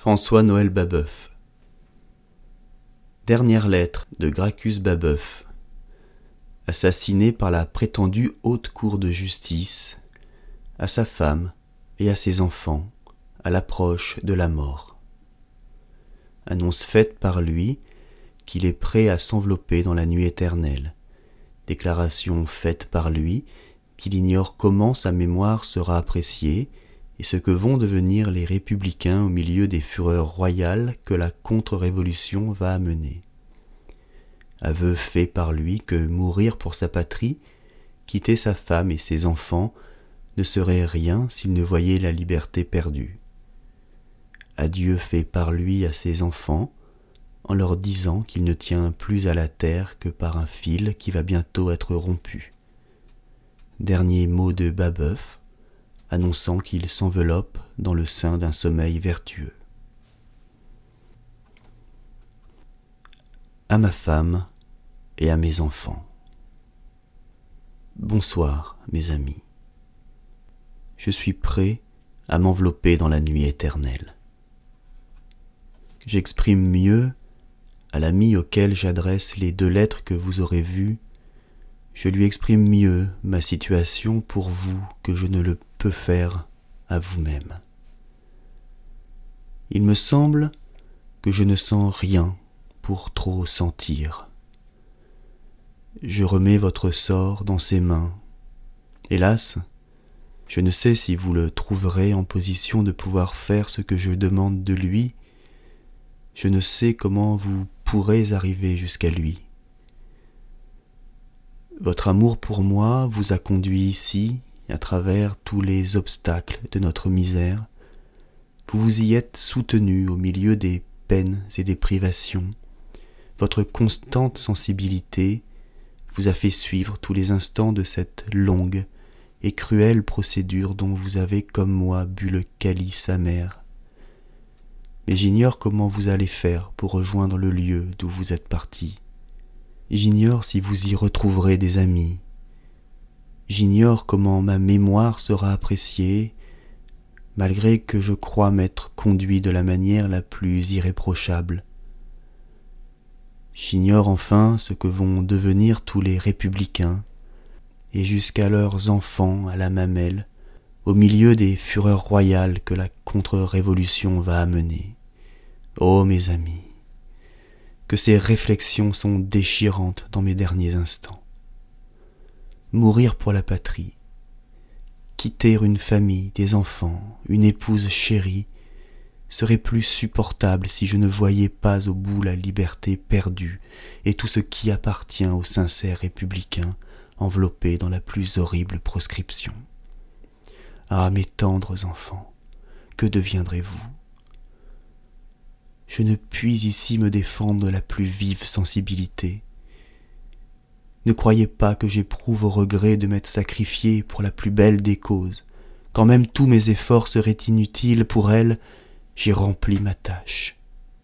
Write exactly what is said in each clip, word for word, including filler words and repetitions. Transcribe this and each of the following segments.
François-Noël Babeuf. Dernière lettre de Gracchus Babeuf, assassiné par la prétendue haute cour de justice, à sa femme et à ses enfants, à l'approche de la mort. Annonce faite par lui qu'il est prêt à s'envelopper dans la nuit éternelle. Déclaration faite par lui qu'il ignore comment sa mémoire sera appréciée et ce que vont devenir les républicains au milieu des fureurs royales que la contre-révolution va amener. Aveu fait par lui que mourir pour sa patrie, quitter sa femme et ses enfants, ne serait rien s'il ne voyait la liberté perdue. Adieu fait par lui à ses enfants, en leur disant qu'il ne tient plus à la terre que par un fil qui va bientôt être rompu. Dernier mot de Babeuf, annonçant qu'il s'enveloppe dans le sein d'un sommeil vertueux. À ma femme et à mes enfants. Bonsoir, mes amis. Je suis prêt à m'envelopper dans la nuit éternelle. J'exprime mieux, à l'ami auquel j'adresse les deux lettres que vous aurez vues, je lui exprime mieux ma situation pour vous que je ne le peux faire à vous-même. Il me semble que je ne sens rien pour trop sentir. Je remets votre sort dans ses mains. Hélas, je ne sais si vous le trouverez en position de pouvoir faire ce que je demande de lui. Je ne sais comment vous pourrez arriver jusqu'à lui. Votre amour pour moi vous a conduit ici, à travers tous les obstacles de notre misère. Vous vous y êtes soutenu au milieu des peines et des privations. Votre constante sensibilité vous a fait suivre tous les instants de cette longue et cruelle procédure dont vous avez, comme moi, bu le calice amer. Mais j'ignore comment vous allez faire pour rejoindre le lieu d'où vous êtes parti. J'ignore si vous y retrouverez des amis. J'ignore comment ma mémoire sera appréciée, malgré que je crois m'être conduit de la manière la plus irréprochable. J'ignore enfin ce que vont devenir tous les républicains, et jusqu'à leurs enfants à la mamelle, au milieu des fureurs royales que la contre-révolution va amener. Ô mes amis, que ces réflexions sont déchirantes dans mes derniers instants. Mourir pour la patrie, quitter une famille, des enfants, une épouse chérie, serait plus supportable si je ne voyais pas au bout la liberté perdue et tout ce qui appartient aux sincères républicains enveloppés dans la plus horrible proscription. Ah, mes tendres enfants, que deviendrez-vous ? Je ne puis ici me défendre de la plus vive sensibilité. Ne croyez pas que j'éprouve au regret de m'être sacrifié pour la plus belle des causes. Quand même tous mes efforts seraient inutiles pour elle, j'ai rempli ma tâche.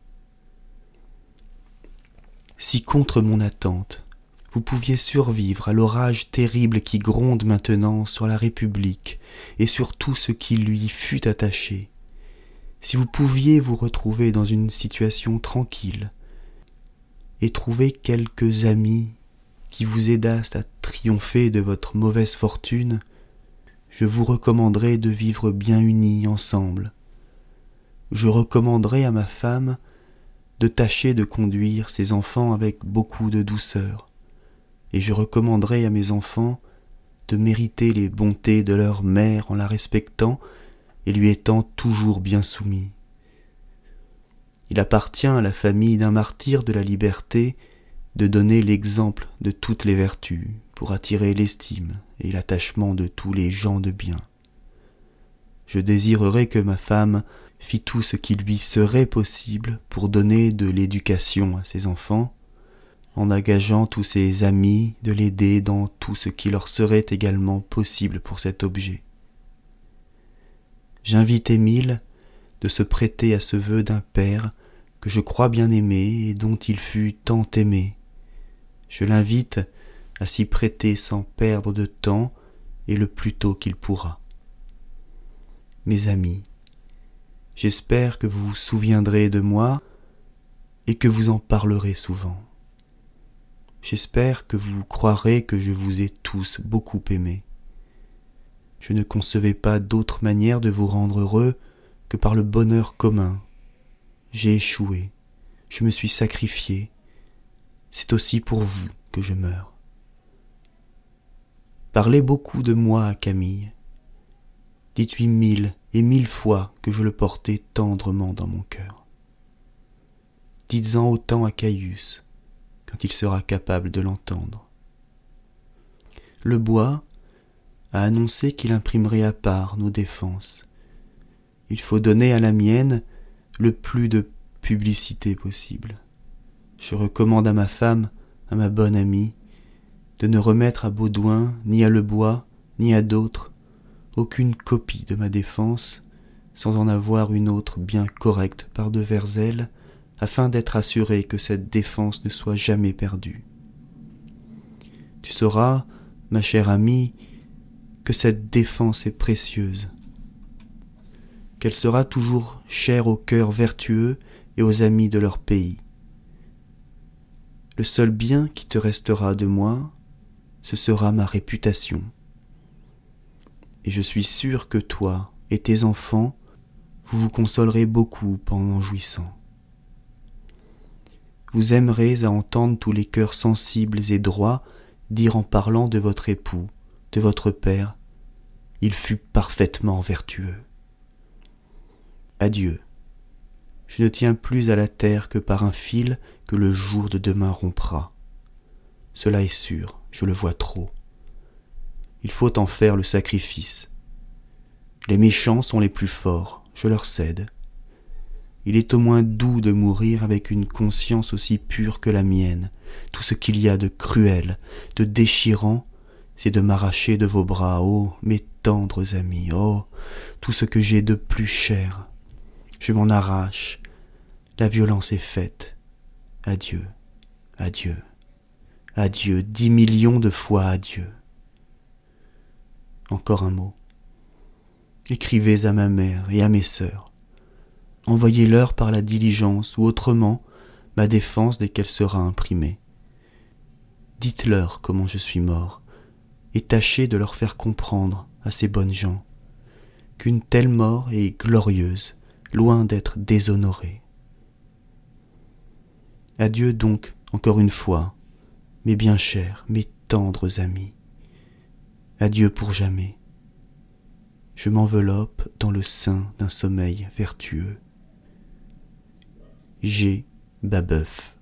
Si contre mon attente, vous pouviez survivre à l'orage terrible qui gronde maintenant sur la République et sur tout ce qui lui fut attaché, si vous pouviez vous retrouver dans une situation tranquille et trouver quelques amis qui vous aidassent à triompher de votre mauvaise fortune, je vous recommanderais de vivre bien unis ensemble. Je recommanderais à ma femme de tâcher de conduire ses enfants avec beaucoup de douceur, et je recommanderais à mes enfants de mériter les bontés de leur mère en la respectant et lui étant toujours bien soumis. Il appartient à la famille d'un martyr de la liberté de donner l'exemple de toutes les vertus pour attirer l'estime et l'attachement de tous les gens de bien. Je désirerais que ma femme fît tout ce qui lui serait possible pour donner de l'éducation à ses enfants, en engageant tous ses amis de l'aider dans tout ce qui leur serait également possible pour cet objet. J'invite Émile de se prêter à ce vœu d'un père que je crois bien aimé et dont il fut tant aimé. Je l'invite à s'y prêter sans perdre de temps et le plus tôt qu'il pourra. Mes amis, J'espère que vous vous souviendrez de moi et que vous en parlerez souvent. J'espère que vous croirez que je vous ai tous beaucoup aimés. Je ne concevais pas d'autre manière de vous rendre heureux que par le bonheur commun. J'ai échoué, je me suis sacrifié. C'est aussi pour vous que je meurs. Parlez beaucoup de moi à Camille. Dites-lui mille et mille fois que je le portais tendrement dans mon cœur. Dites-en autant à Caius, quand il sera capable de l'entendre. Le bois a annoncé qu'il imprimerait à part nos défenses. Il faut donner à la mienne le plus de publicité possible. Je recommande à ma femme, à ma bonne amie, de ne remettre à Baudouin, ni à Le Bois, ni à d'autres, aucune copie de ma défense, sans en avoir une autre bien correcte par devers elle, afin d'être assuré que cette défense ne soit jamais perdue. Tu sauras, ma chère amie, que cette défense est précieuse, qu'elle sera toujours chère aux cœurs vertueux et aux amis de leur pays. Le seul bien qui te restera de moi, ce sera ma réputation. Et je suis sûr que toi et tes enfants, vous vous consolerez beaucoup en en jouissant. Vous aimerez à entendre tous les cœurs sensibles et droits dire en parlant de votre époux, de votre père, il fut parfaitement vertueux. Adieu. Je ne tiens plus à la terre que par un fil que le jour de demain rompra. Cela est sûr, je le vois trop. Il faut en faire le sacrifice. Les méchants sont les plus forts, je leur cède. Il est au moins doux de mourir avec une conscience aussi pure que la mienne. Tout ce qu'il y a de cruel, de déchirant, c'est de m'arracher de vos bras, ô mes tendres amis, oh, tout ce que j'ai de plus cher. Je m'en arrache, la violence est faite. Adieu, adieu, adieu, dix millions de fois adieu. Encore un mot. Écrivez à ma mère et à mes sœurs. Envoyez-leur par la diligence ou autrement ma défense dès qu'elle sera imprimée. Dites-leur comment je suis mort et tâchez de leur faire comprendre à ces bonnes gens qu'une telle mort est glorieuse, loin d'être déshonorée. Adieu donc, encore une fois, mes bien chers, mes tendres amis. Adieu pour jamais. Je m'enveloppe dans le sein d'un sommeil vertueux. G. Babeuf.